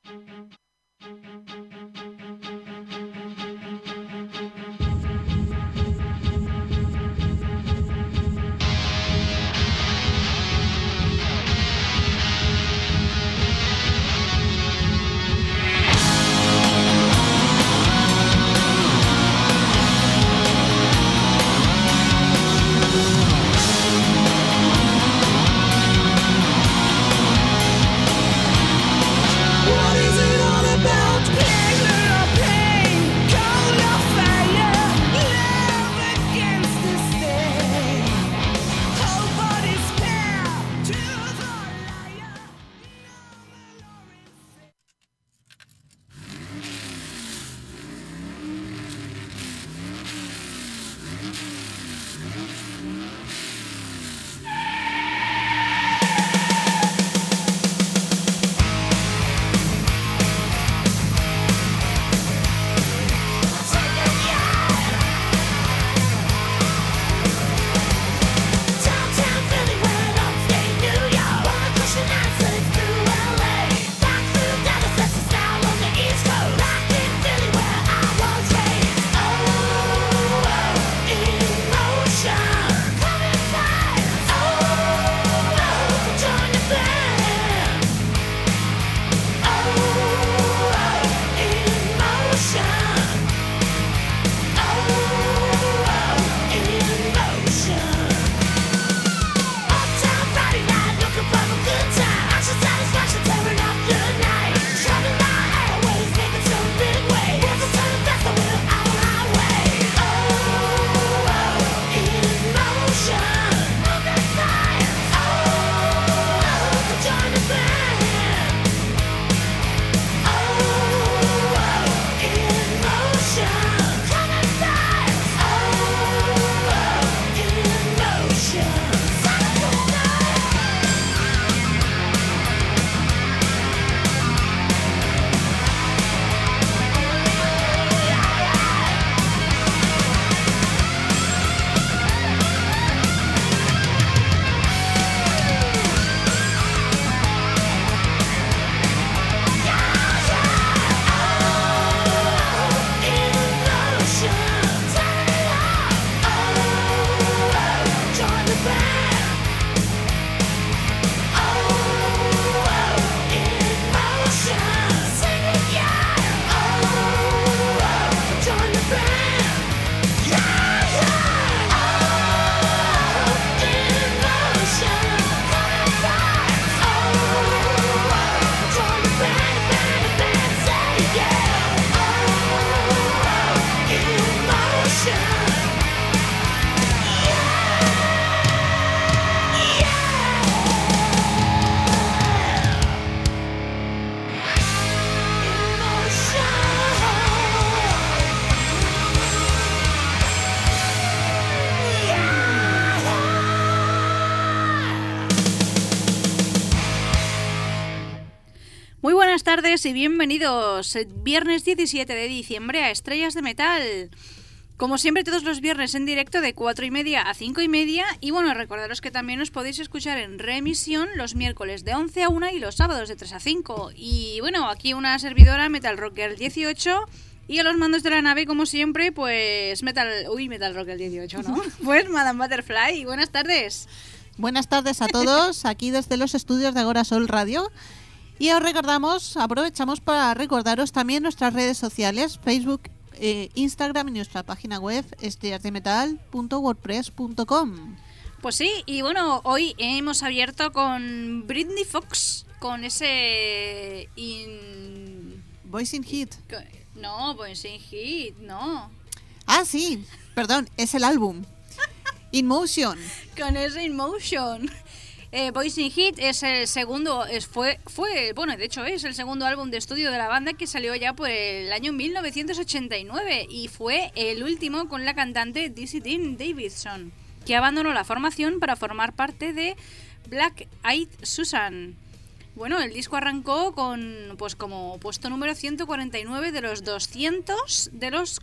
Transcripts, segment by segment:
Muy buenas tardes y bienvenidos viernes 17 de diciembre a Estrellas de Metal. Como siempre, todos los viernes en directo de 4:30 a 5:30. Y bueno, recordaros que también os podéis escuchar en reemisión los miércoles de 11 a 1 y los sábados de 3 a 5. Y bueno, aquí una servidora Metal Rocker 18. Y a los mandos de la nave, como siempre, pues Metal Rocker 18, ¿no? Pues Madame Butterfly. Buenas tardes. Buenas tardes a todos, aquí desde los estudios de Agora Sol Radio. Y os aprovechamos para recordaros también nuestras redes sociales, Facebook, Instagram y nuestra página web estrellasdemetal.wordpress.com. Pues sí, y bueno, hoy hemos abierto con Britney Fox, con ese Voice in Heat. No, Voice in Heat, no. Ah, sí, perdón, es el álbum. In Motion. Con ese In Motion. Voice in Heat es el segundo, bueno, de hecho es el segundo álbum de estudio de la banda, que salió ya por el año 1989 y fue el último con la cantante Dizzy Dean Davidson, que abandonó la formación para formar parte de Black Eyed Susan. Bueno, el disco arrancó con, pues como puesto número 149 de los 200 de los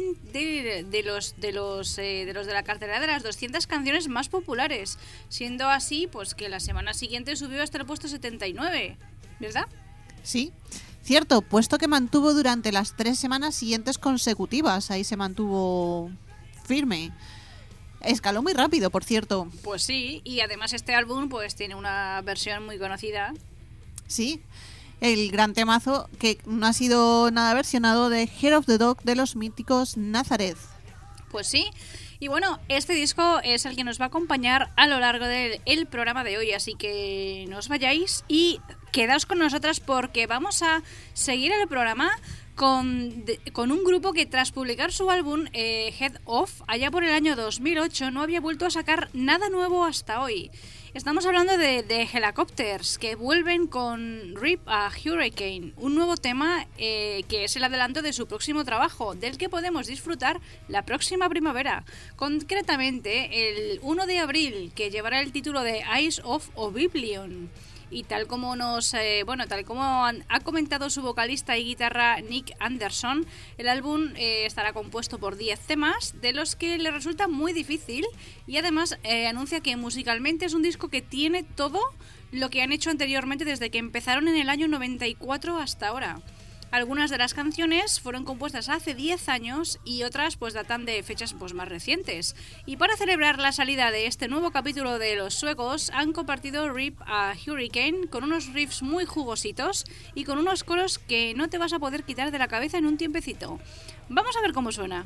de la cartera de las 200 canciones más populares, siendo así pues que la semana siguiente subió hasta el puesto 79, ¿verdad? Sí, Cierto, puesto que mantuvo durante las 3 semanas siguientes consecutivas. Ahí se mantuvo firme. Escaló muy rápido, por cierto. Pues sí, y además este álbum pues tiene una versión muy conocida. Sí, el gran temazo que no ha sido nada versionado de Hair of the Dog de los míticos Nazareth. Pues sí. Y bueno, este disco es el que nos va a acompañar a lo largo del programa de hoy, así que no os vayáis y quedaos con nosotras porque vamos a seguir el programa con un grupo que tras publicar su álbum Head Off allá por el año 2008 no había vuelto a sacar nada nuevo hasta hoy. Estamos hablando de Helicopters, que vuelven con Rip a Hurricane, un nuevo tema que es el adelanto de su próximo trabajo, del que podemos disfrutar la próxima primavera. Concretamente, el 1 de abril, que llevará el título de Eyes of Oblivion. Y tal como ha comentado su vocalista y guitarra Nick Anderson, el álbum estará compuesto por 10 temas, de los que le resulta muy difícil, y además anuncia que musicalmente es un disco que tiene todo lo que han hecho anteriormente desde que empezaron en el año 94 hasta ahora. Algunas de las canciones fueron compuestas hace 10 años y otras pues datan de fechas pues más recientes. Y para celebrar la salida de este nuevo capítulo de Los Suecos, han compartido Rip a Hurricane con unos riffs muy jugositos y con unos coros que no te vas a poder quitar de la cabeza en un tiempecito. Vamos a ver cómo suena.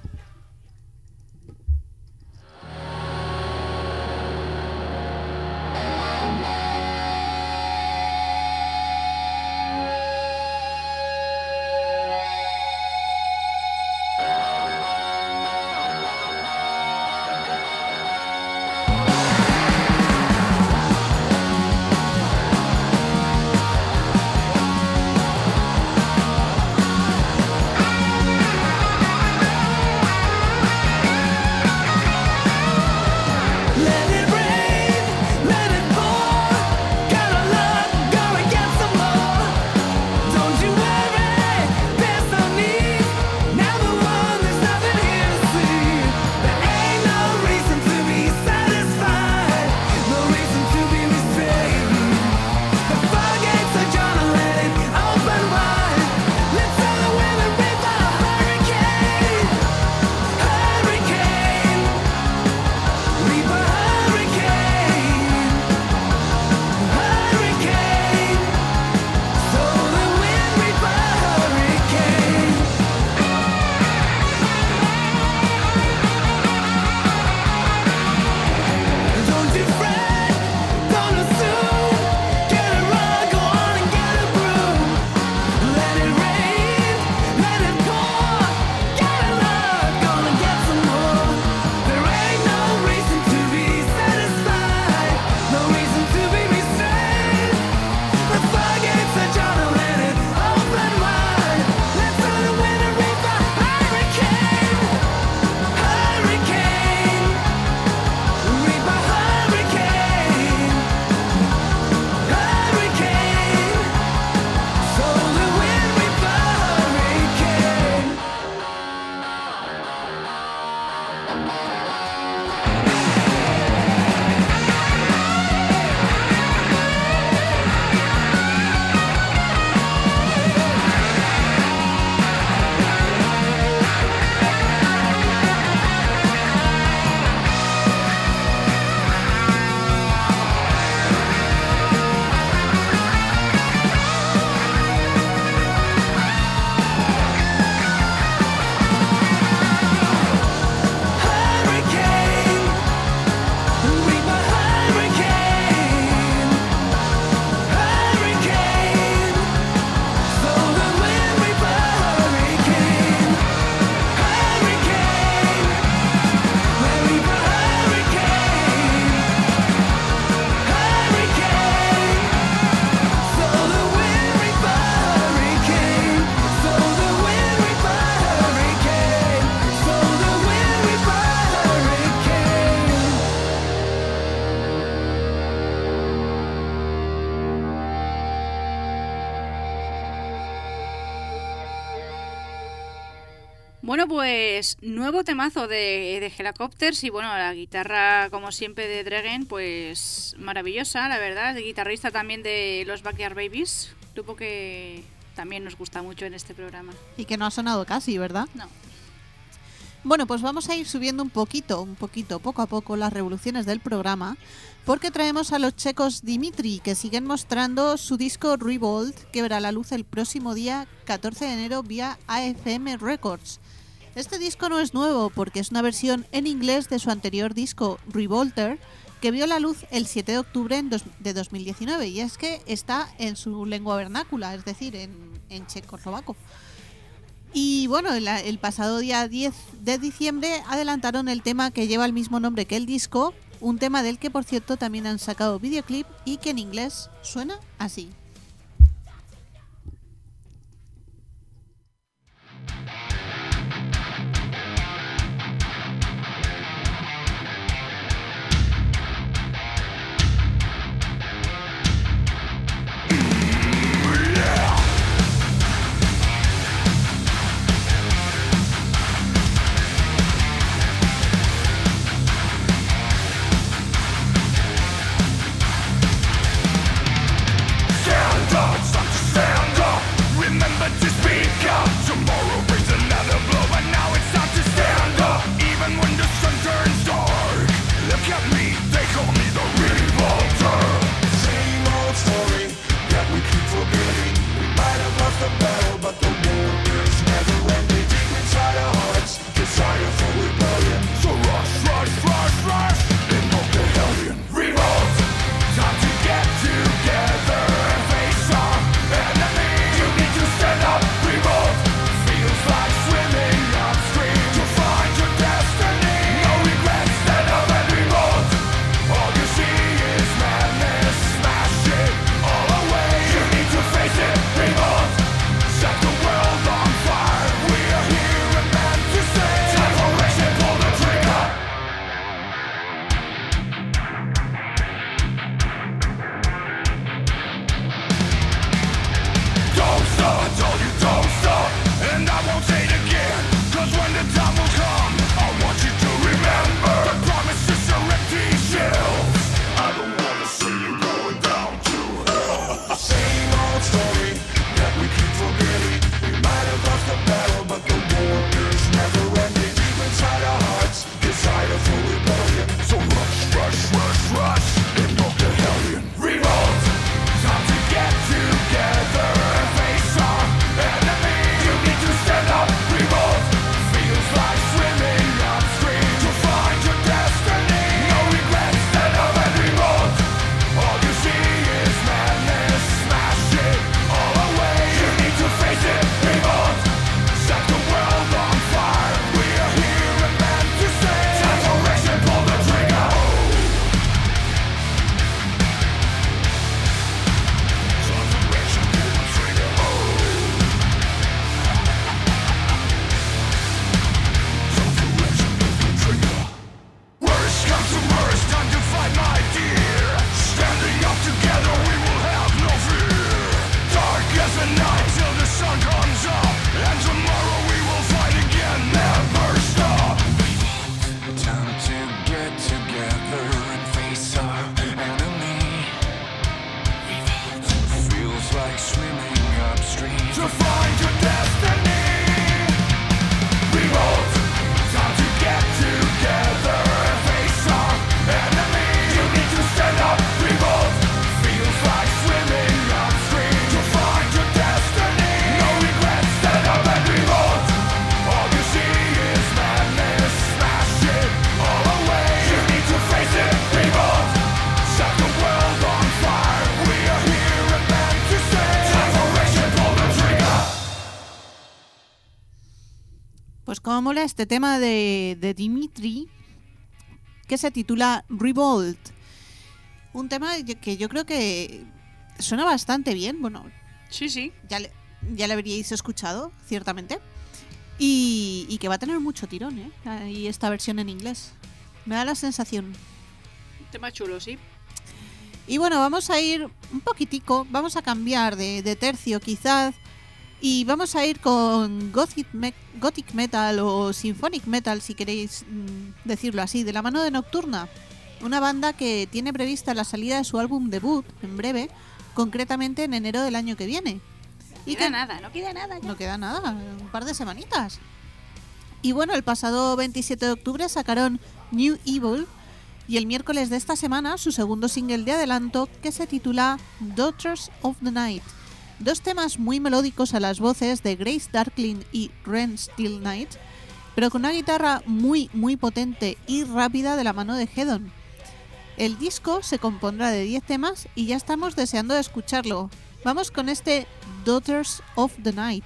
Bueno, pues nuevo temazo de Helicopters y bueno, la guitarra como siempre de Dregen, pues maravillosa, la verdad, el guitarrista también de los Backyard Babies, grupo que también nos gusta mucho en este programa. Y que no ha sonado casi, ¿verdad? No. Bueno, pues vamos a ir subiendo un poquito, poco a poco las revoluciones del programa, porque traemos a los checos Dimitri, que siguen mostrando su disco Revolt, que verá la luz el próximo día 14 de enero vía AFM Records. Este disco no es nuevo, porque es una versión en inglés de su anterior disco Revolter, que vio la luz el 7 de octubre de 2019, y es que está en su lengua vernácula, es decir, en checoslovaco. Y bueno, el pasado día 10 de diciembre adelantaron el tema que lleva el mismo nombre que el disco, un tema del que por cierto también han sacado videoclip y que en inglés suena así. Pues cómo mola este tema de Dimitri, que se titula Revolt. Un tema que yo creo que suena bastante bien. Bueno, sí. Ya le habríais escuchado, ciertamente. Y que va a tener mucho tirón, ¿eh? Y esta versión en inglés. Me da la sensación. Tema chulo, sí. Y bueno, vamos a ir un poquitico, vamos a cambiar de tercio quizás. Y vamos a ir con Gothic Metal o Symphonic Metal, si queréis decirlo así, de la mano de Nocturna. Una banda que tiene prevista la salida de su álbum debut en breve, concretamente en enero del año que viene. Y no queda nada. Ya. No queda nada, un par de semanitas. Y bueno, el pasado 27 de octubre sacaron New Evil y el miércoles de esta semana su segundo single de adelanto que se titula Daughters of the Night. Dos temas muy melódicos a las voces de Grace Darkling y Ren Still Night, pero con una guitarra muy potente y rápida de la mano de Hedon. El disco se compondrá de 10 temas y ya estamos deseando escucharlo. Vamos con este Daughters of the Night.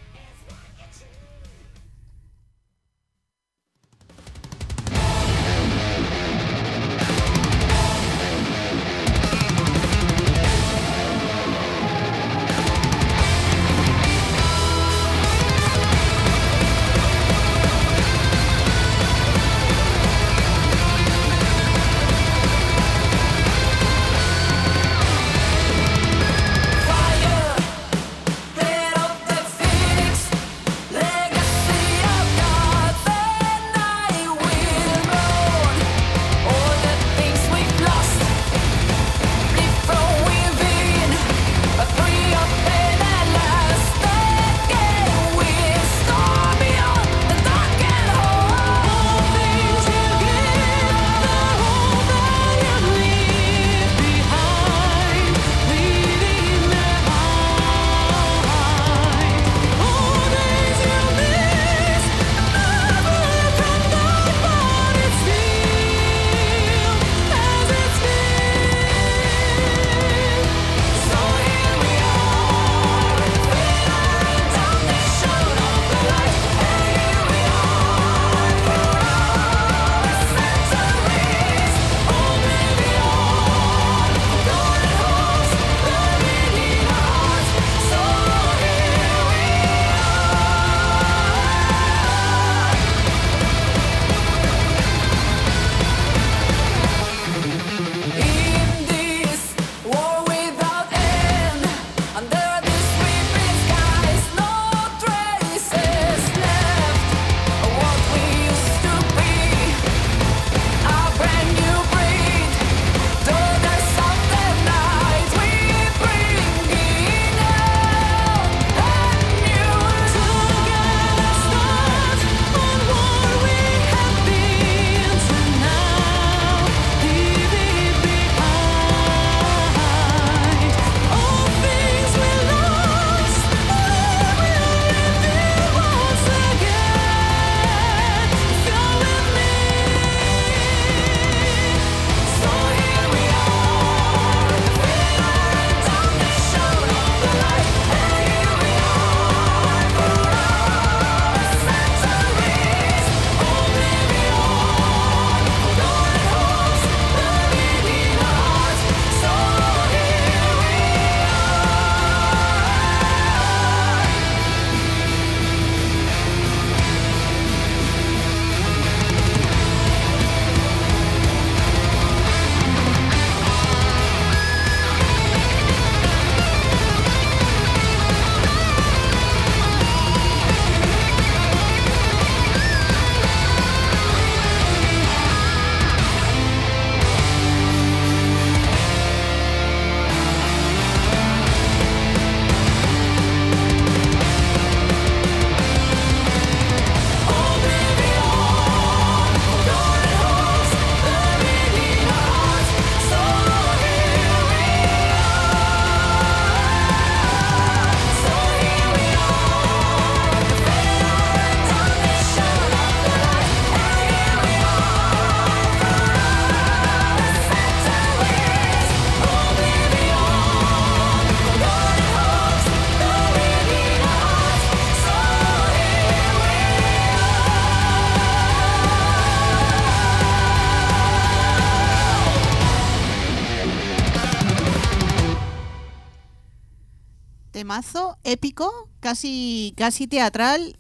Temazo épico, casi teatral.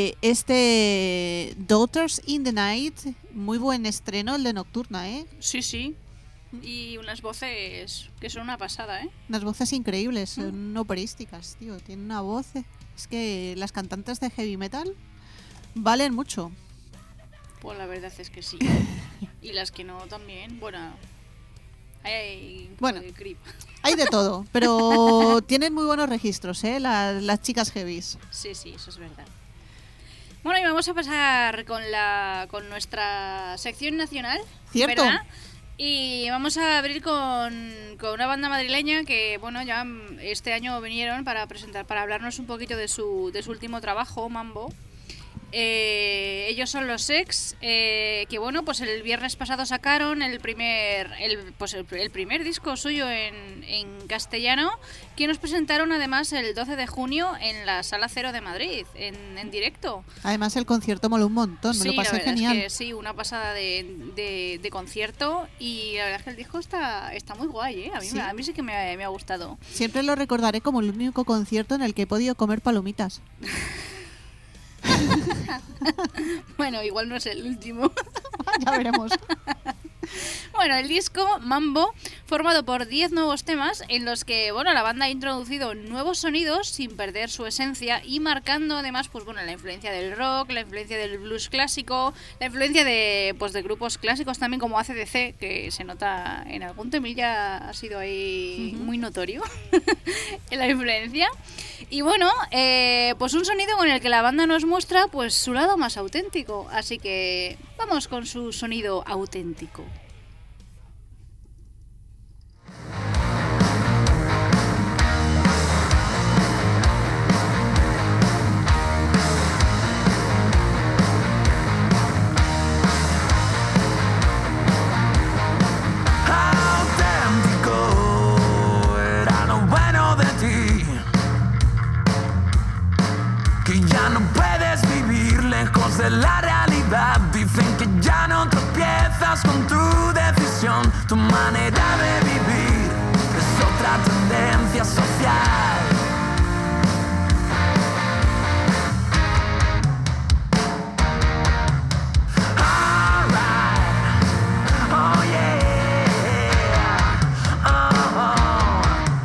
Este Daughters in the Night, muy buen estreno el de Nocturna, ¿eh? Sí. Y unas voces que son una pasada, ¿eh? Unas voces increíbles, son operísticas, tío. Tienen una voz. Es que las cantantes de heavy metal valen mucho. Pues la verdad es que sí. Y las que no también, bueno, Hay Bueno. de creep. Hay de todo, pero tienen muy buenos registros, ¿eh? Las chicas heavies. Sí, eso es verdad. Bueno, y vamos a pasar con nuestra sección nacional, Cierto. ¿verdad? Y vamos a abrir con una banda madrileña que, bueno, ya este año vinieron para hablarnos un poquito de su último trabajo, Mambo. Ellos son los Sex, que bueno, pues el viernes pasado sacaron el primer disco suyo en castellano, que nos presentaron además el 12 de junio en la Sala Cero de Madrid, en directo. Además el concierto moló un montón, me Sí, lo pasé la verdad genial. es que sí, una pasada de concierto, y la verdad es que el disco está muy guay, ¿eh? Sí. A mí sí que me ha gustado. Siempre lo recordaré como el único concierto en el que he podido comer palomitas. Bueno, igual no es el último. Ya veremos. Bueno, el disco Mambo, formado por 10 nuevos temas en los que, bueno, la banda ha introducido nuevos sonidos sin perder su esencia y marcando además, pues bueno, la influencia del rock, la influencia del blues clásico, la influencia de grupos clásicos también como AC/DC, que se nota en algún temilla, ha sido ahí muy notorio en la influencia. Y bueno, pues un sonido con el que la banda nos muestra pues su lado más auténtico, así que vamos con su sonido auténtico. De la realidad, dicen que ya no tropiezas con tu decisión, tu manera de vivir es otra tendencia social. Alright, oh yeah, oh, oh.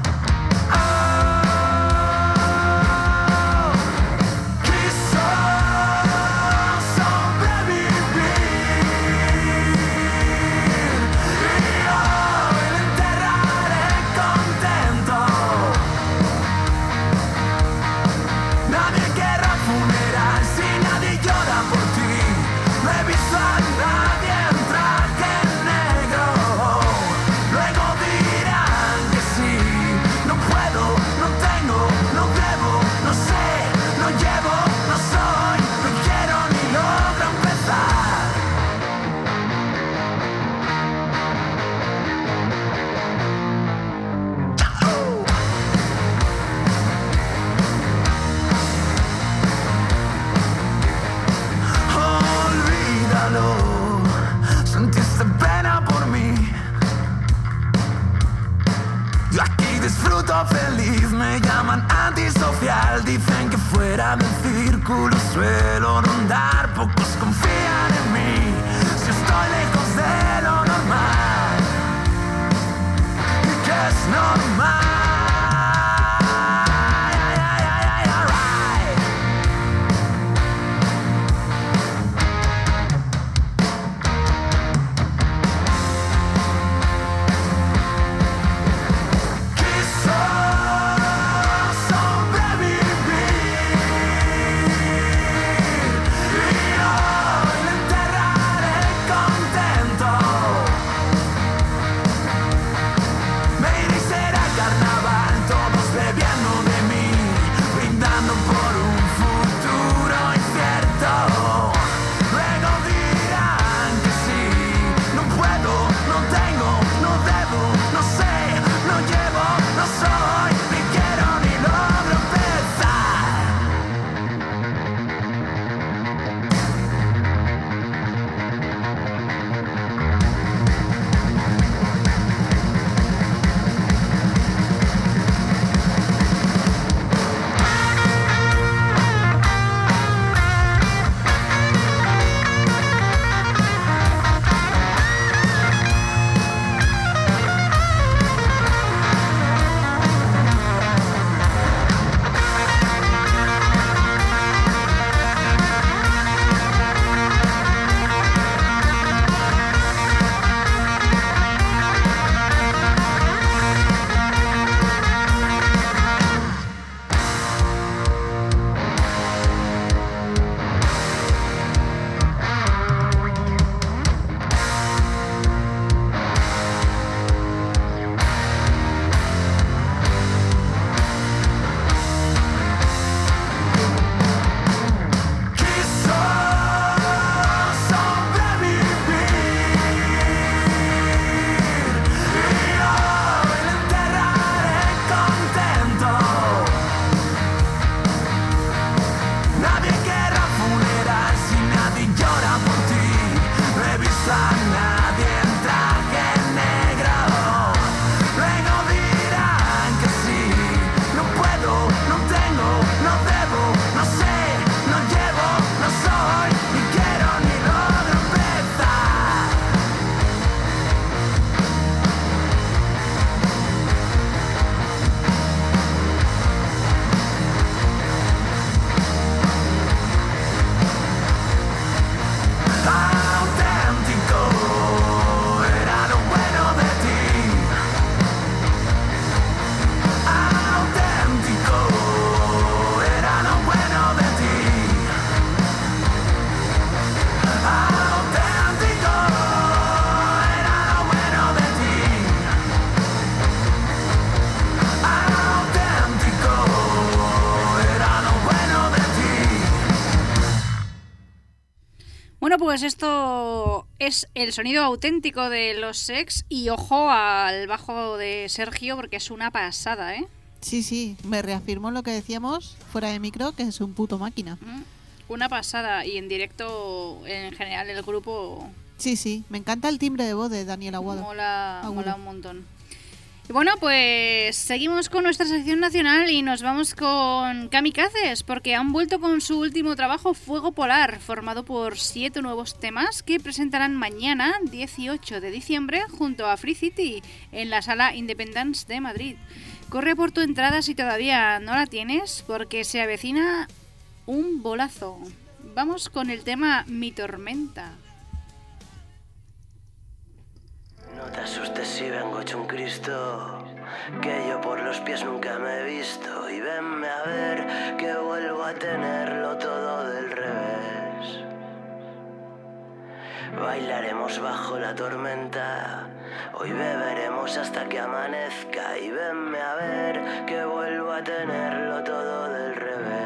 Feliz, me llaman antisocial, dicen que fuera del círculo suelo rondar, pocos confían en mí, si estoy lejos de lo normal, y que es normal. Carnal. pues esto es el sonido auténtico de los Sex y ojo al bajo de Sergio porque es una pasada, ¿eh? Sí, me reafirmo lo que decíamos fuera de micro, que es un puto máquina. Una pasada, y en directo, en general, el grupo... Sí, me encanta el timbre de voz de Daniel Aguado. Mola un montón. Y bueno, pues seguimos con nuestra sección nacional y nos vamos con Kamikazes, porque han vuelto con su último trabajo, Fuego Polar, formado por 7 nuevos temas que presentarán mañana, 18 de diciembre, junto a Free City, en la Sala Independence de Madrid. Corre por tu entrada si todavía no la tienes, porque se avecina un bolazo. Vamos con el tema Mi Tormenta. No te asustes si vengo hecho un Cristo, que yo por los pies nunca me he visto. Y venme a ver que vuelvo a tenerlo todo del revés. Bailaremos bajo la tormenta, hoy beberemos hasta que amanezca. Y venme a ver que vuelvo a tenerlo todo del revés.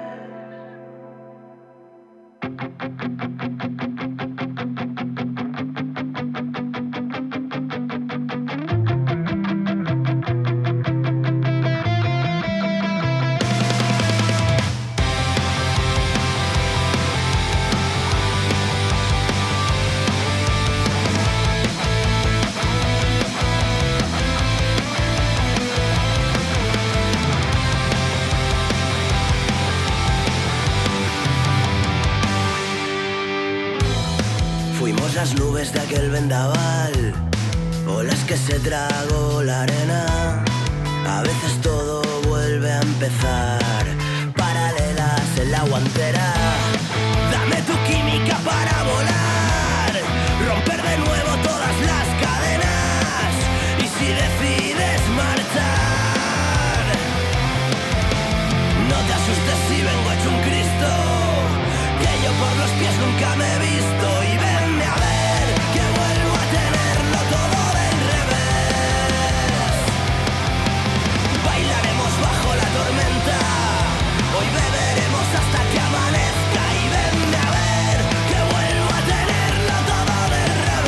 Las nubes de aquel vendaval, olas que se tragó la arena. A veces todo vuelve a empezar, paralelas en la guantera. Dame tu química para volar, romper de nuevo todas las cadenas. Y si decides marchar, no te asustes si vengo hecho un Cristo, que yo por los pies nunca me he visto. Y venme a ver que vuelvo a tenerlo todo del revés. Bailaremos bajo la tormenta, hoy beberemos hasta que amanezca. Y venme a ver que vuelvo a tenerlo todo del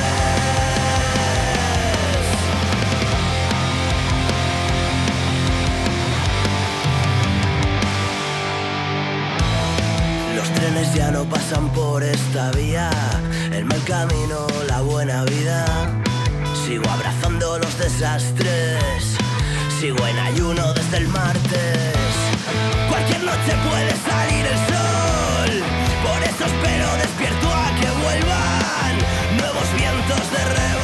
revés. Los trenes ya no pasan por esta vía, el mal camino, la buena vida. Sigo abrazando los desastres, sigo en ayuno desde el martes. Cualquier noche puede salir el sol, por eso espero despierto a que vuelvan nuevos vientos de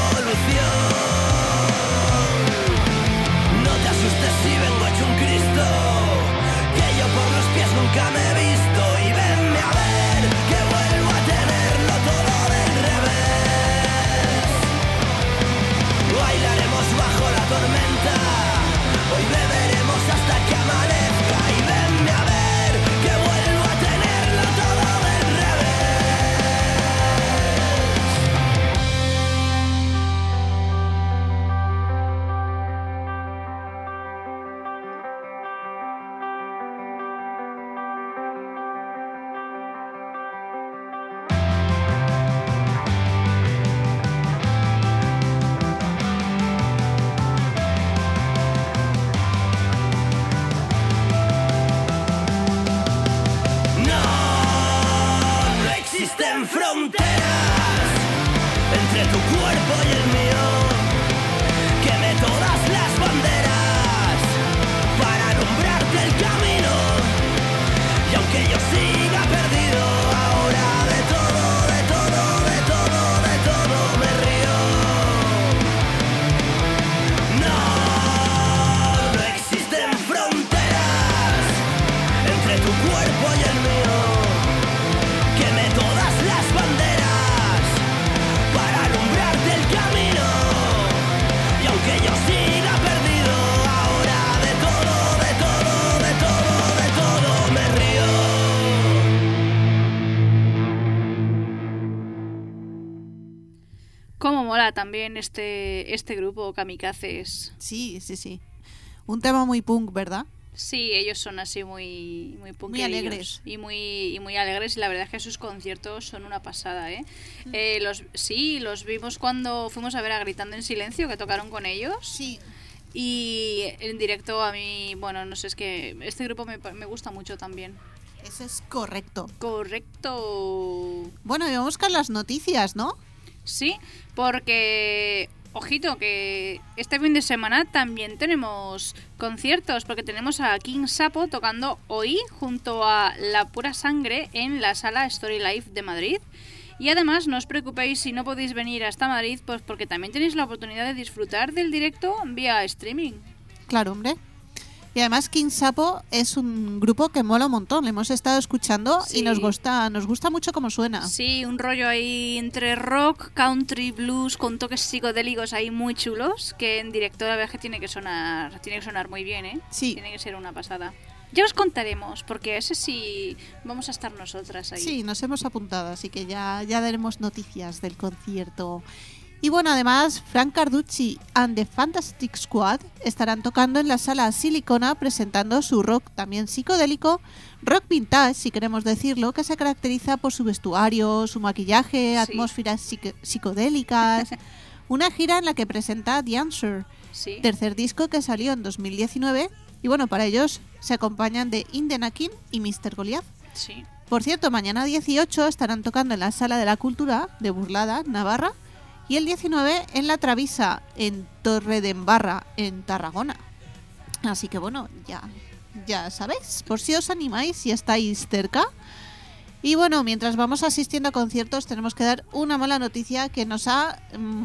revolución. No te asustes si vengo hecho un Cristo, que yo por los pies nunca me he visto. Y venme a ver que vuelvo a tenerlo todo del revés. Bailaremos bajo la tormenta, hoy beberemos hasta que amanezca. Y venme a ver que vuelvo a tenerlo todo del fronteras entre tu cuerpo y el mío. Queme todas las banderas para alumbrarte el camino. Y aunque yo siga perdido ahora, de todo, de todo, de todo, de todo me río. No, no existen fronteras entre tu cuerpo y el mío. Queme todas las banderas para alumbrarte el camino. Y aunque yo siga perdido ahora, de todo, de todo, de todo, de todo me río. Cómo mola también este grupo Kamikazes. Sí. Un tema muy punk, ¿verdad? Sí, ellos son así muy punkerillos alegres. y muy alegres, y la verdad es que sus conciertos son una pasada, ¿eh? Los vimos cuando fuimos a ver a Gritando en Silencio, que tocaron con ellos. Sí. Y en directo a mí, bueno, no sé, es que este grupo me gusta mucho también. Eso es correcto. Correcto. Bueno, y vamos con las noticias, ¿no? Sí, porque, ojito, que este fin de semana también tenemos conciertos, porque tenemos a King Sapo tocando hoy junto a La Pura Sangre en la sala Story Life de Madrid. Y además, no os preocupéis si no podéis venir hasta Madrid, pues porque también tenéis la oportunidad de disfrutar del directo vía streaming. Claro, hombre. Y además King Sapo es un grupo que mola un montón. Le hemos estado escuchando Sí. y nos gusta mucho cómo suena. Sí, un rollo ahí entre rock, country, blues, con toques psicodélicos ahí muy chulos, que en directo la verdad es que tiene que sonar muy bien, ¿eh? Sí. Tiene que ser una pasada. Ya os contaremos, porque ese sí vamos a estar nosotras ahí. Sí, nos hemos apuntado, así que ya daremos noticias del concierto. Y bueno, además, Frank Carducci and the Fantastic Squad estarán tocando en la sala Silicona presentando su rock también psicodélico, rock vintage, si queremos decirlo, que se caracteriza por su vestuario, su maquillaje, Sí. atmósferas psicodélicas. Una gira en la que presenta The Answer, Sí. tercer disco que salió en 2019. Y bueno, para ellos se acompañan de Indenakin y Mr. Goliath. Sí. Por cierto, mañana 18 estarán tocando en la Sala de la Cultura de Burlada, Navarra, y el 19 en la Travisa, en Torredembarra, en Tarragona. Así que bueno, ya sabéis, por si os animáis, si estáis cerca. Y bueno, mientras vamos asistiendo a conciertos, tenemos que dar una mala noticia que nos ha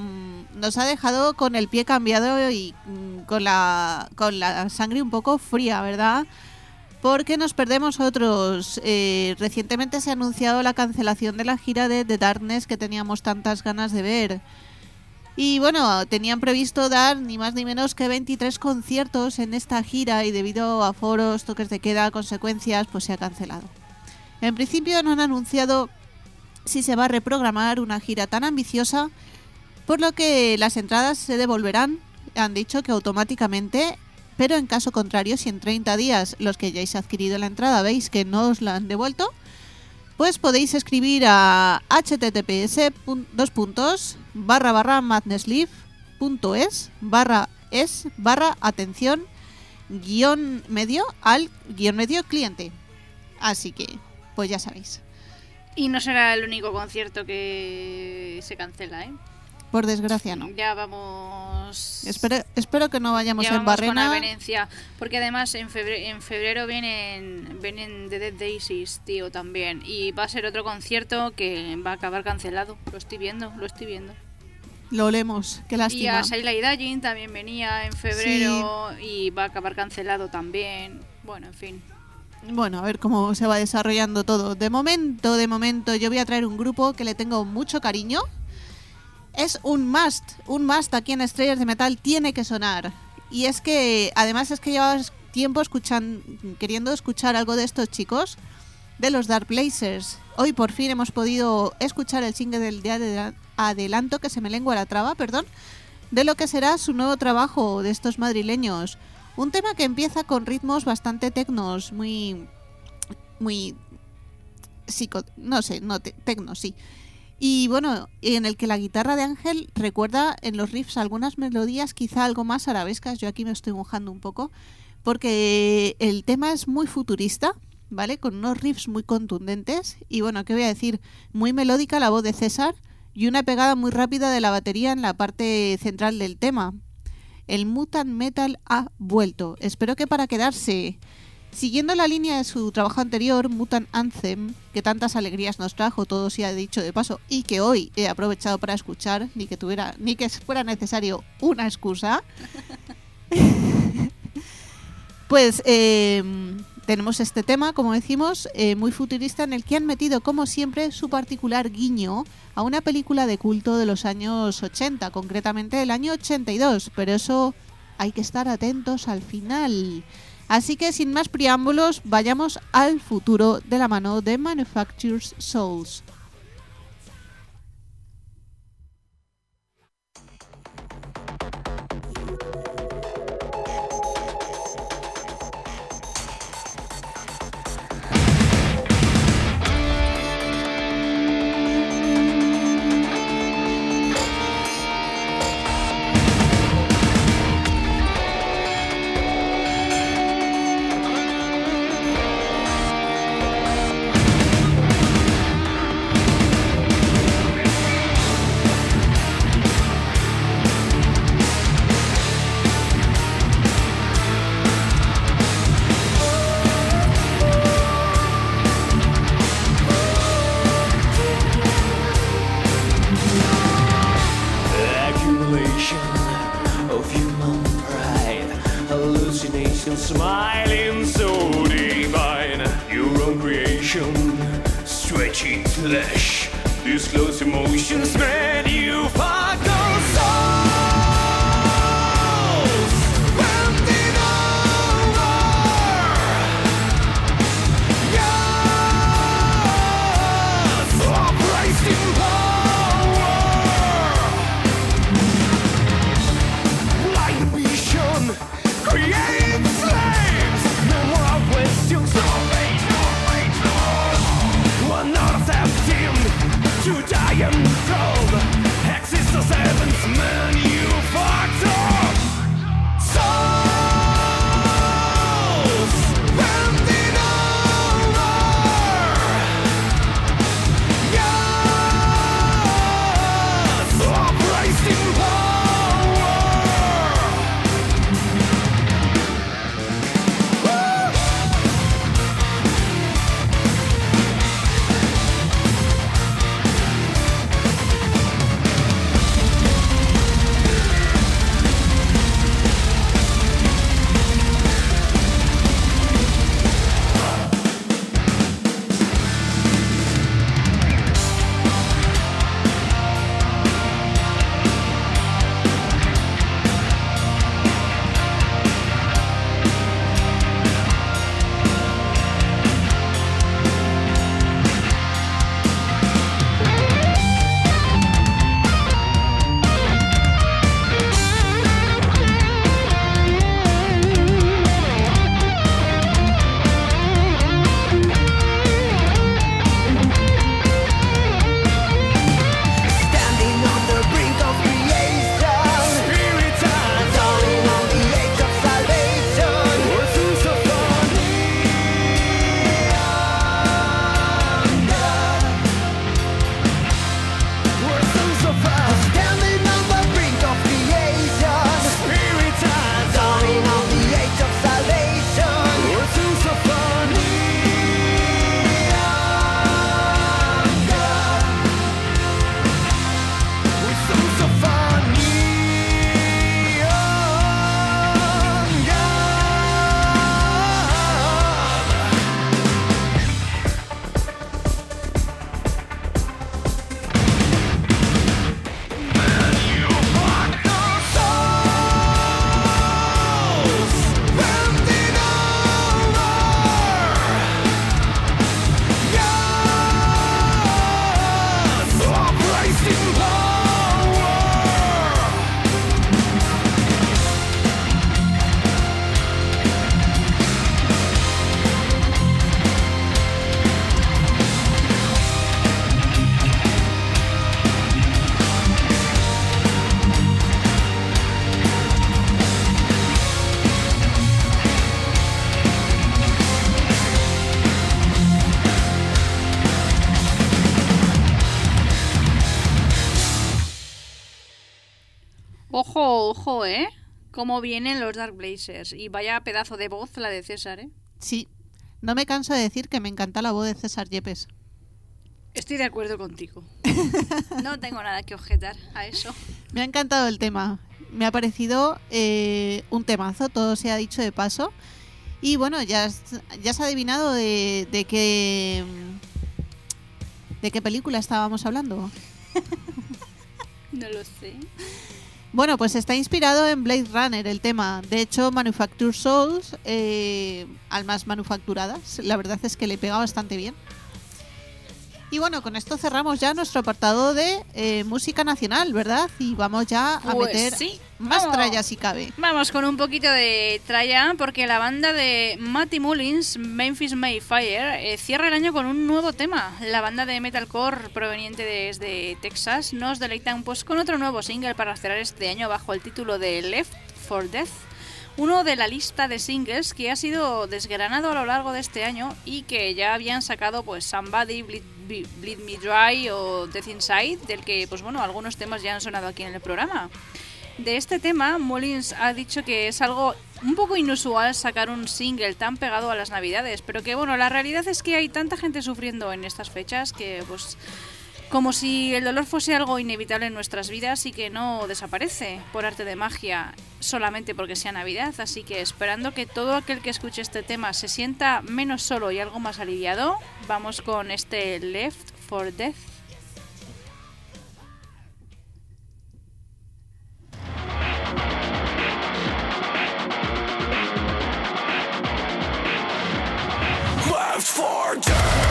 dejado con el pie cambiado y con la sangre un poco fría, ¿verdad? Porque nos perdemos otros. Recientemente se ha anunciado la cancelación de la gira de The Darkness que teníamos tantas ganas de ver. Y bueno, tenían previsto dar ni más ni menos que 23 conciertos en esta gira y debido a aforos, toques de queda, consecuencias, pues se ha cancelado. En principio no han anunciado si se va a reprogramar una gira tan ambiciosa, por lo que las entradas se devolverán, han dicho que automáticamente, pero en caso contrario, si en 30 días los que hayáis adquirido la entrada veis que no os la han devuelto, pues podéis escribir a https://madnesslive.es/atención _medio cliente. Así que, pues ya sabéis. Y no será el único concierto que se cancela, ¿eh? Por desgracia no. Ya vamos... Espero que no vayamos ya en vamos con barrena. Venecia, porque además en febrero vienen The Dead Daisies, tío, también, y va a ser otro concierto que va a acabar cancelado. Lo estoy viendo. Lo olemos, qué Y lástima. a Sailor Dajin también venía en febrero y va a acabar cancelado también. Bueno, en fin. Bueno, a ver cómo se va desarrollando todo. De momento, yo voy a traer un grupo que le tengo mucho cariño. Es un must aquí en Estrellas de Metal, tiene que sonar. Y es que, además es que llevas tiempo queriendo escuchar algo de estos chicos, de los Dark Blazers. Hoy por fin hemos podido escuchar el single del día de adelanto, que se me lengua la traba, perdón, de lo que será su nuevo trabajo de estos madrileños. Un tema que empieza con ritmos bastante tecnos, muy tecno, sí. Y bueno, en el que la guitarra de Ángel recuerda en los riffs algunas melodías quizá algo más arabescas. Yo aquí me estoy mojando un poco, porque el tema es muy futurista, ¿vale? Con unos riffs muy contundentes. Y bueno, ¿qué voy a decir? Muy melódica la voz de César y una pegada muy rápida de la batería en la parte central del tema. El Mutant Metal ha vuelto. Espero que para quedarse. Siguiendo la línea de su trabajo anterior, Mutant Anthem, que tantas alegrías nos trajo, todo se ha dicho de paso, y que hoy he aprovechado para escuchar, ni que fuera necesario una excusa, pues tenemos este tema, como decimos, muy futurista, en el que han metido, como siempre, su particular guiño a una película de culto de los años 80, concretamente del año 82, pero eso hay que estar atentos al final. Así que sin más preámbulos, vayamos al futuro de la mano de Manufactured Souls. smiling so divine. Your own creation, stretchy flesh, these close emotions made you part of souls. Bending over, yes, operating power, blind vision, creating flames, no more questions, no pain, no pain, no. One not accepting to die untold. Existence heavens, man, you fucked up. Souls bending over. Yes, operating power. Standing on the brink of creation, spirit and dawning on the age of salvation. We're so funny, we're so far. Standing on the brink of creation, spirit and dawning on the age of salvation. We're so funny. We're so funny, man, you fucked our souls, bending over. Yes, operating power. Ojo, ojo, ¿eh? Cómo vienen los Dark Blazers. Y vaya pedazo de voz la de César, ¿eh? Sí, no me canso de decir que me encanta la voz de César Yepes. Estoy de acuerdo contigo. No tengo nada que objetar a eso. Me ha encantado el tema. Me ha parecido un temazo, todo se ha dicho de paso. Y bueno, ya se ha adivinado de qué película estábamos hablando. No lo sé. Bueno, pues está inspirado en Blade Runner el tema. De hecho, Manufacture Souls, almas manufacturadas, la verdad es que le pega bastante bien. Y bueno, con esto cerramos ya nuestro apartado de música nacional, ¿verdad? Y vamos ya a Pues meter sí, más vamos. tralla si cabe. Vamos con un poquito de tralla porque la banda de Matty Mullins, Memphis Mayfire, cierra el año con un nuevo tema. La banda de metalcore proveniente desde Texas nos deleitan pues con otro nuevo single para cerrar este año bajo el título de Left for Death, uno de la lista de singles que ha sido desgranado a lo largo de este año y que ya habían sacado pues Somebody, Bleed Me Dry o Death Inside, del que pues bueno, algunos temas ya han sonado aquí en el programa. De este tema, Mullins ha dicho que es algo un poco inusual sacar un single tan pegado a las Navidades, pero que bueno, la realidad es que hay tanta gente sufriendo en estas fechas que pues Como si el dolor fuese algo inevitable en nuestras vidas y que no desaparece por arte de magia solamente porque sea Navidad. Así que esperando que todo aquel que escuche este tema se sienta menos solo y algo más aliviado, vamos con este Left for Death. Left for dead.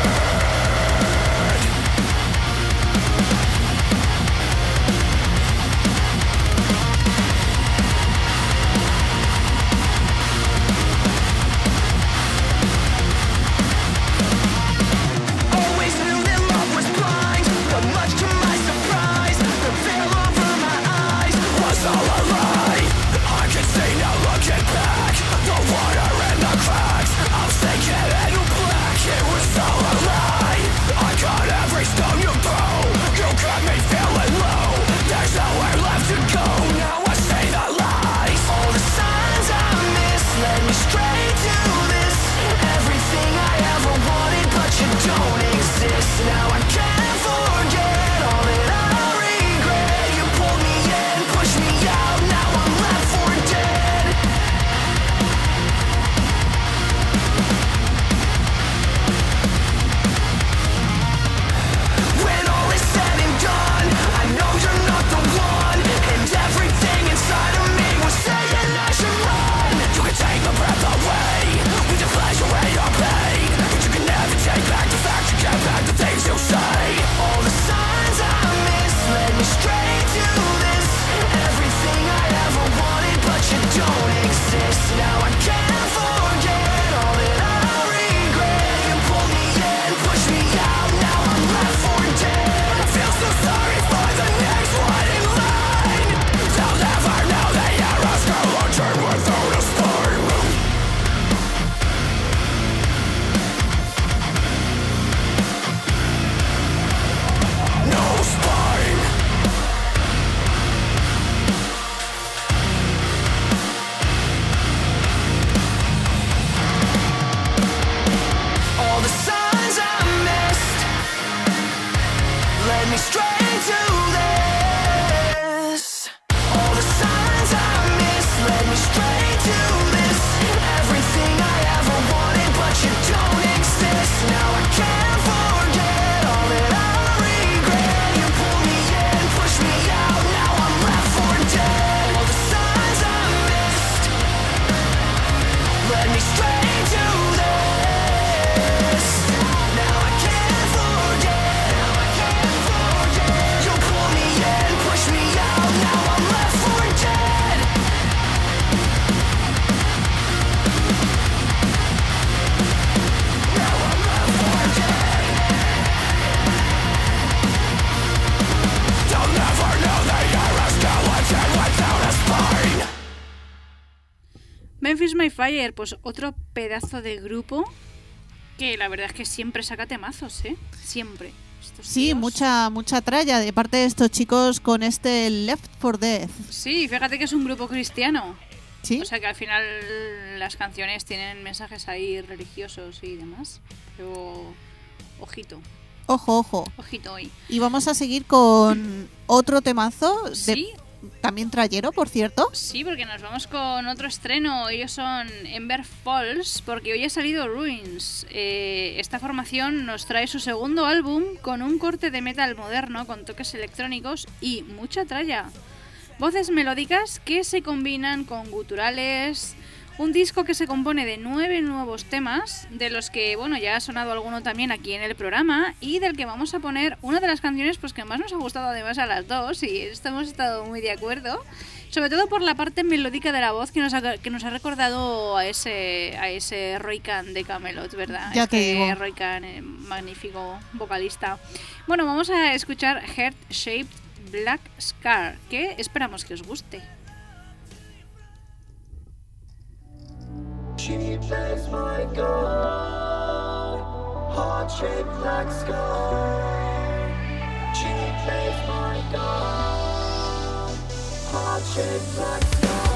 Always knew that love was blind, but much to my surprise, the veil over my eyes was all a lie. I can see now looking back, the water in the cracks, I'm sinking into black, it was all a lie. I got every stone you throw, you got me feeling low, there's nowhere left to go, now I see the lies. All the signs I missed led me straight to this, everything I ever wanted, but you don't exist. Now I can't forget all that I regret. You pulled me in, pushed me out, now I'm left for dead. When all is said and done, I know you're not the one, and everything inside of me was saying I should run. You can take the breath away, we can flash away your pain, but you can never take back the facts, you can't back the things you say. All the signs I missed led me straight to this, everything I ever wanted, but you don't exist. Now I can't forget all that I regret. You pulled me in, pushed me out, now I'm left for dead. I feel so sorry for the next one in line. They'll never know the arrows go on turn without a spine. No spine. All the signs I missed led me straight to this. All the signs I missed led me straight to this, everything I ever wanted, but you don't exist. Now I can't forget all that I regret. You pulled me in, pushed me out, now I'm left for dead. All the signs I missed led me straight to this. Now I can't forget, now I can't forget. You pulled me in, pushed me out, now I'm left for dead. Now I'm left for dead. They'll never know they are a skeleton without a spine. Memphis May Fire, pues otro pedazo de grupo que la verdad es que siempre saca temazos, ¿eh? Siempre. Estos Sí, tíos. mucha tralla de parte de estos chicos con este Left for Death. Sí, fíjate que es un grupo cristiano. ¿Sí? O sea que al final las canciones tienen mensajes ahí religiosos y demás. Pero ojito, Ojo. ojito hoy. Y vamos a seguir con otro temazo, Sí, también trayero, por cierto. sí, porque nos vamos con otro estreno. Ellos son Ember Falls, porque hoy ha salido Ruins. Esta formación nos trae su segundo álbum con un corte de metal moderno con toques electrónicos y mucha tralla. Voces melódicas que se combinan con guturales. Un disco que se compone de 9 nuevos temas, de los que, bueno, ya ha sonado alguno también aquí en el programa, y del que vamos a poner una de las canciones pues que más nos ha gustado además a las dos, y esto hemos estado muy de acuerdo, sobre todo por la parte melódica de la voz que nos ha recordado a ese Roy Khan de Camelot, ¿verdad? Ya te digo. Roy Khan, magnífico vocalista. Bueno, vamos a escuchar Heart Shaped Black Scar, que esperamos que os guste. She plays my god, heart-shaped black scar. She plays my god, heart-shaped black scar.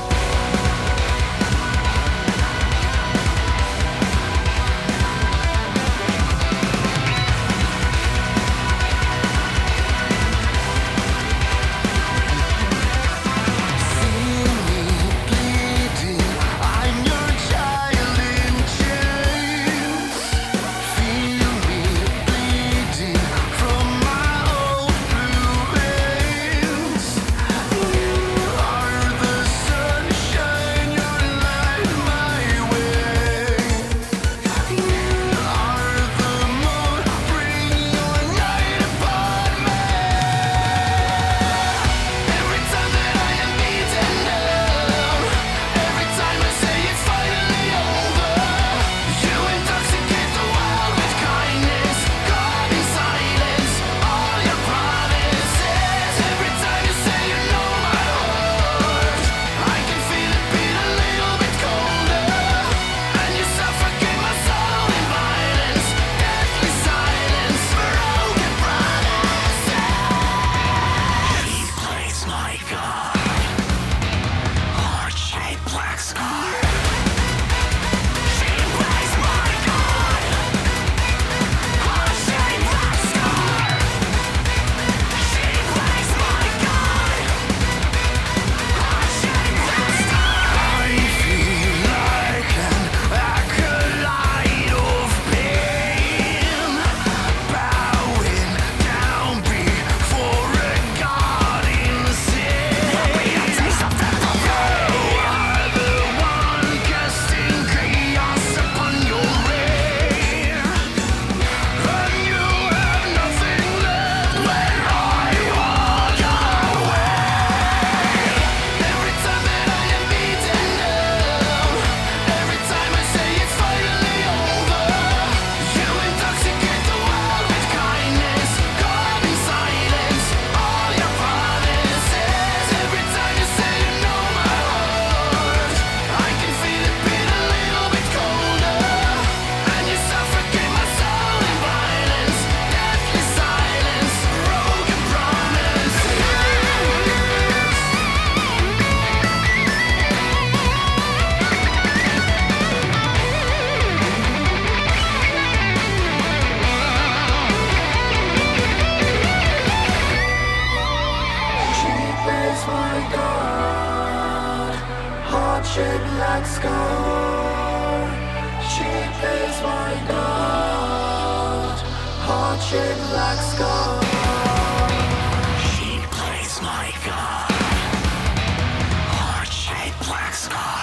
plays my God, heart-shaped black scar. She plays my God, heart-shaped black scar.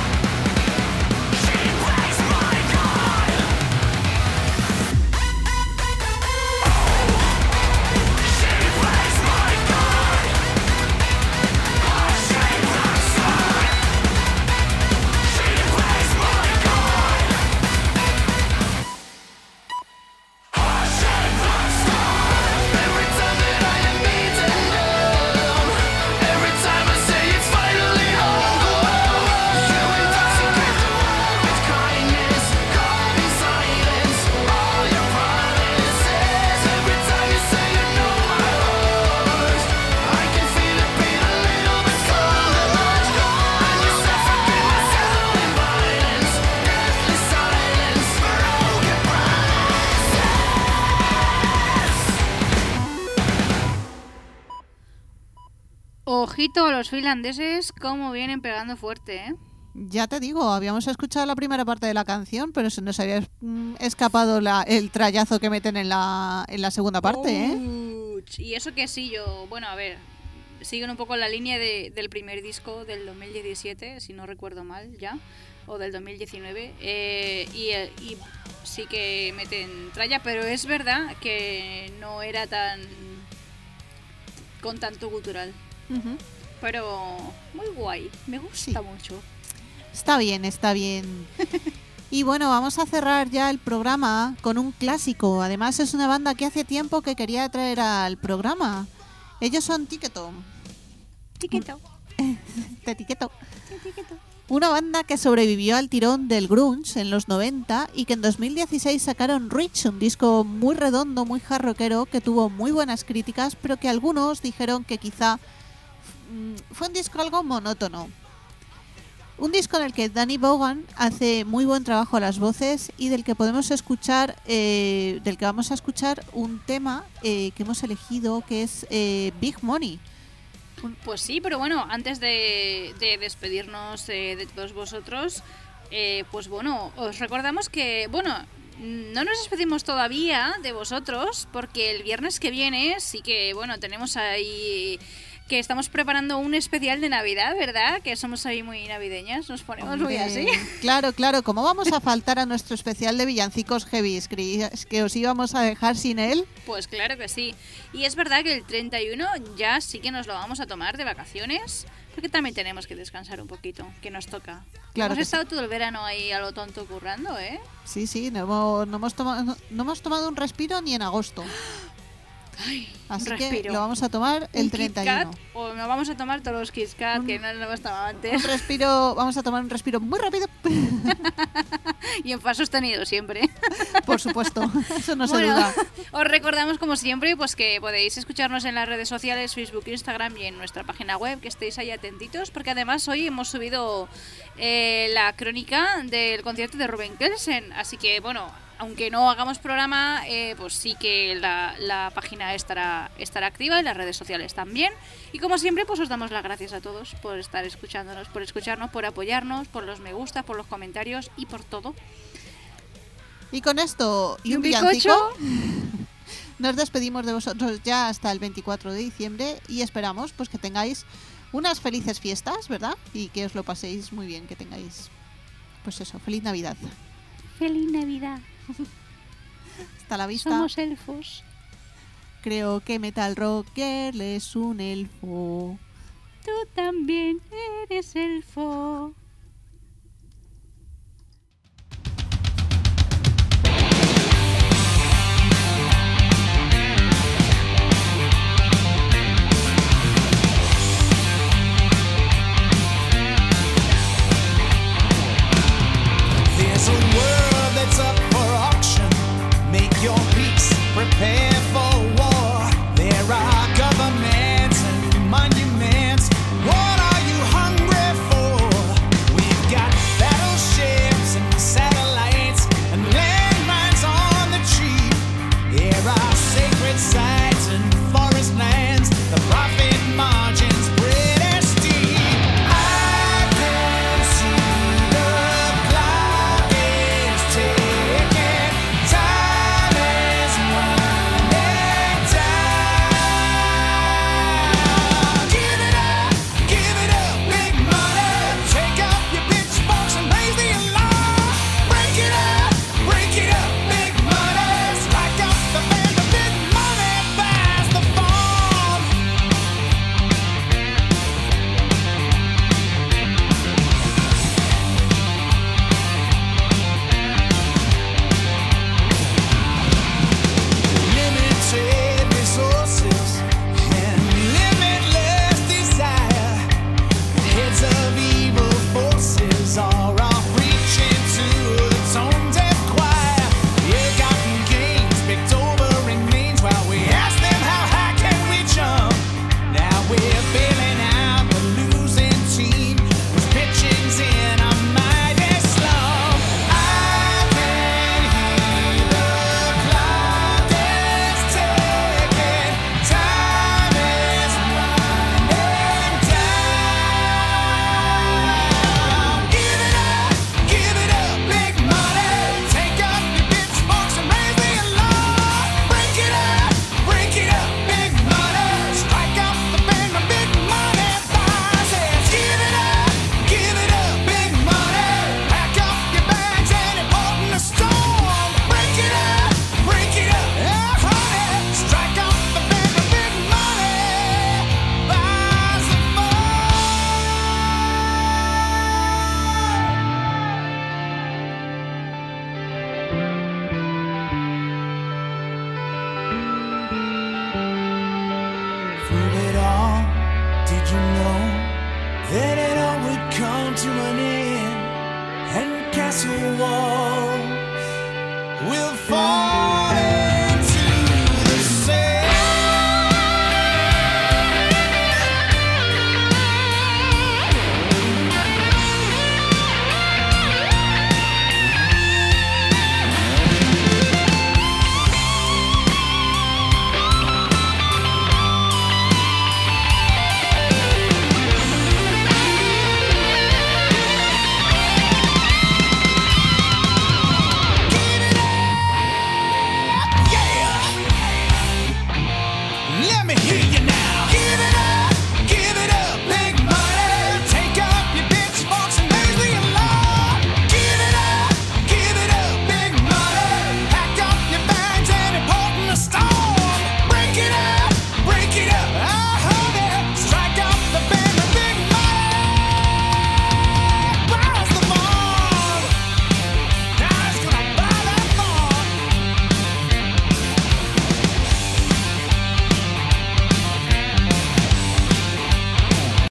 Ojito a los finlandeses, cómo vienen pegando fuerte, ¿eh? Ya te digo, habíamos escuchado la primera parte de la canción, pero se nos había escapado el trayazo que meten en la segunda parte, ¿eh? Y eso que sí, bueno, a ver, siguen un poco la línea del primer disco del 2017, si no recuerdo mal ya, o del 2019, y sí que meten tralla, pero es verdad que no era con tanto gutural. Uh-huh. Pero muy guay, me gusta mucho. Está bien, está bien. Y bueno, vamos a cerrar ya el programa con un clásico. Además es una banda que hace tiempo que quería traer al programa. Ellos son Ticketo. Te etiqueto. Una banda que sobrevivió al tirón del grunge en los 90 y que en 2016 sacaron Reach, un disco muy redondo, muy hard rockero, que tuvo muy buenas críticas, pero que algunos dijeron que quizá fue un disco algo monótono. Un disco en el que Danny Vaughan hace muy buen trabajo a las voces y del que podemos escuchar, del que vamos a escuchar un tema que hemos elegido, que es Big Money. Pues sí, pero bueno, antes de despedirnos de todos vosotros, pues bueno, os recordamos que, bueno, no nos despedimos todavía de vosotros, porque el viernes que viene sí que, bueno, tenemos ahí que estamos preparando un especial de Navidad, ¿verdad? Que somos ahí muy navideñas, nos ponemos muy así. Claro, claro, ¿cómo vamos a faltar a nuestro especial de villancicos heavies? ¿Creías que os íbamos a dejar sin él? Pues claro que sí. Y es verdad que el 31 ya sí que nos lo vamos a tomar de vacaciones, porque también tenemos que descansar un poquito, que nos toca. Claro. Hemos estado todo el verano ahí a lo tonto currando, ¿eh? Sí, no hemos tomado un respiro ni en agosto. Ay, así respiro. Que lo vamos a tomar el 31. Kit Kat, o nos vamos a tomar todos los Kit Kat que no lo hemos tomado antes. Vamos a tomar un respiro muy rápido. Y en fa sostenido siempre. Por supuesto, eso no se duda. Os recordamos como siempre pues que podéis escucharnos en las redes sociales, Facebook, Instagram y en nuestra página web, que estéis ahí atentitos, porque además hoy hemos subido la crónica del concierto de Rubén Kelsen, así que bueno, aunque no hagamos programa, pues sí que la página estará activa y las redes sociales también. Y como siempre, pues os damos las gracias a todos por estar escuchándonos, por escucharnos, por apoyarnos, por los me gusta, por los comentarios y por todo. Y con esto y un villancico, nos despedimos de vosotros ya hasta el 24 de diciembre y esperamos pues que tengáis unas felices fiestas, ¿verdad? Y que os lo paséis muy bien, que tengáis, pues eso, feliz Navidad. ¡Feliz Navidad! Hasta la vista. Somos elfos. Creo que Metal Rocker es un elfo. Tú también eres elfo. There's a world that's up for auction. Make your peace, prepare for war. There are governments and monuments. What are you hungry for? running and castle walls will fall.